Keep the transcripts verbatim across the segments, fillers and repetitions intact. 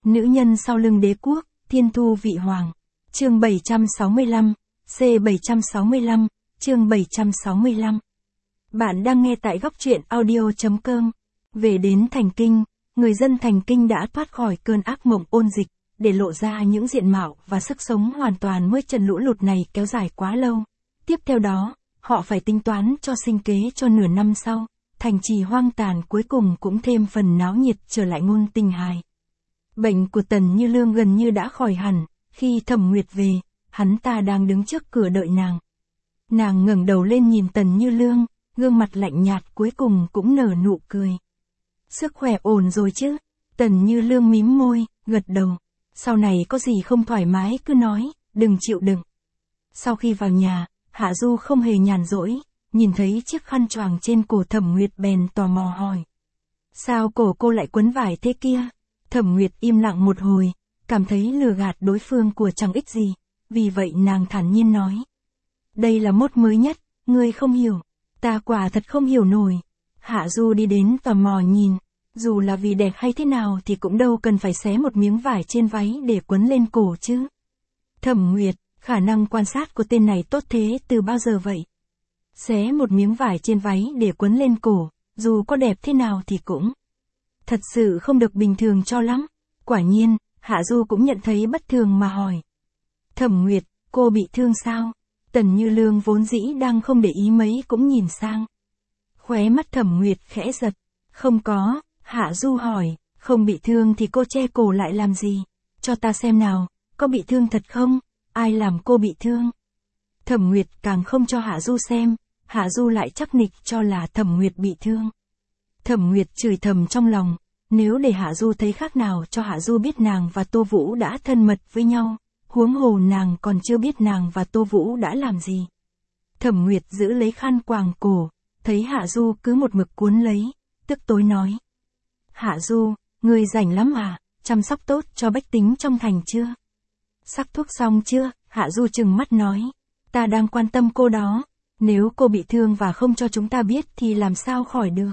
Nữ nhân sau lưng đế quốc, thiên thu vị hoàng. Chương bảy trăm sáu mươi lăm, C bảy trăm sáu mươi lăm, chương bảy trăm sáu mươi lăm. Bạn đang nghe tại góc truyện audio chấm com. Về đến thành kinh, người dân thành kinh đã thoát khỏi cơn ác mộng ôn dịch, để lộ ra những diện mạo và sức sống hoàn toàn mới trận lũ lụt này kéo dài quá lâu. Tiếp theo đó, họ phải tính toán cho sinh kế cho nửa năm sau, thành trì hoang tàn cuối cùng cũng thêm phần náo nhiệt trở lại ngôn tình hài. Bệnh của Tần Như Lương gần như đã khỏi hẳn, khi Thẩm Nguyệt về, hắn ta đang đứng trước cửa đợi nàng. Nàng ngẩng đầu lên nhìn Tần Như Lương, gương mặt lạnh nhạt cuối cùng cũng nở nụ cười. Sức khỏe ổn rồi chứ? Tần Như Lương mím môi, gật đầu. Sau này có gì không thoải mái cứ nói, đừng chịu đựng. Sau khi vào nhà, Hạ Du không hề nhàn rỗi, nhìn thấy chiếc khăn choàng trên cổ Thẩm Nguyệt bèn tò mò hỏi. Sao cổ cô lại quấn vải thế kia? Thẩm Nguyệt im lặng một hồi, cảm thấy lừa gạt đối phương của chẳng ích gì, vì vậy nàng thản nhiên nói. Đây là mốt mới nhất, ngươi không hiểu. Ta quả thật không hiểu nổi. Hạ Du đi đến tò mò nhìn, dù là vì đẹp hay thế nào thì cũng đâu cần phải xé một miếng vải trên váy để quấn lên cổ chứ. Thẩm Nguyệt, khả năng quan sát của tên này tốt thế từ bao giờ vậy? Xé một miếng vải trên váy để quấn lên cổ, dù có đẹp thế nào thì cũng thật sự không được bình thường cho lắm. Quả nhiên, Hạ Du cũng nhận thấy bất thường mà hỏi. Thẩm Nguyệt, cô bị thương sao? Tần Như Lương vốn dĩ đang không để ý mấy cũng nhìn sang. Khóe mắt Thẩm Nguyệt khẽ giật. Không có, Hạ Du hỏi, không bị thương thì cô che cổ lại làm gì? Cho ta xem nào, có bị thương thật không? Ai làm cô bị thương? Thẩm Nguyệt càng không cho Hạ Du xem, Hạ Du lại chắc nịch cho là Thẩm Nguyệt bị thương. Thẩm Nguyệt chửi thầm trong lòng, nếu để Hạ Du thấy khác nào cho Hạ Du biết nàng và Tô Vũ đã thân mật với nhau, huống hồ nàng còn chưa biết nàng và Tô Vũ đã làm gì. Thẩm Nguyệt giữ lấy khăn quàng cổ, thấy Hạ Du cứ một mực cuốn lấy, tức tối nói. Hạ Du, ngươi rảnh lắm à, chăm sóc tốt cho bách tính trong thành chưa? Sắc thuốc xong chưa? Hạ Du trừng mắt nói. Ta đang quan tâm cô đó, nếu cô bị thương và không cho chúng ta biết thì làm sao khỏi được.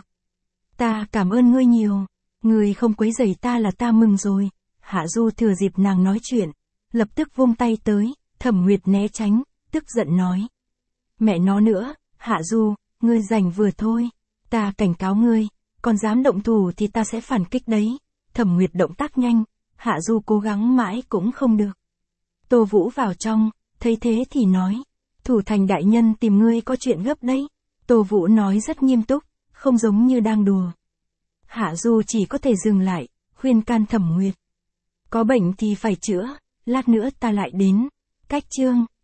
Ta cảm ơn ngươi nhiều, ngươi không quấy rầy ta là ta mừng rồi. Hạ Du thừa dịp nàng nói chuyện, lập tức vung tay tới, Thẩm Nguyệt né tránh, tức giận nói. Mẹ nó nữa, Hạ Du, ngươi rảnh vừa thôi, ta cảnh cáo ngươi, còn dám động thủ thì ta sẽ phản kích đấy. Thẩm Nguyệt động tác nhanh, Hạ Du cố gắng mãi cũng không được. Tô Vũ vào trong, thấy thế thì nói, thủ thành đại nhân tìm ngươi có chuyện gấp đấy. Tô Vũ nói rất nghiêm túc, không giống như đang đùa. Hạ Du chỉ có thể dừng lại, khuyên can Thẩm Nguyệt. Có bệnh thì phải chữa, lát nữa ta lại đến. Cách chương.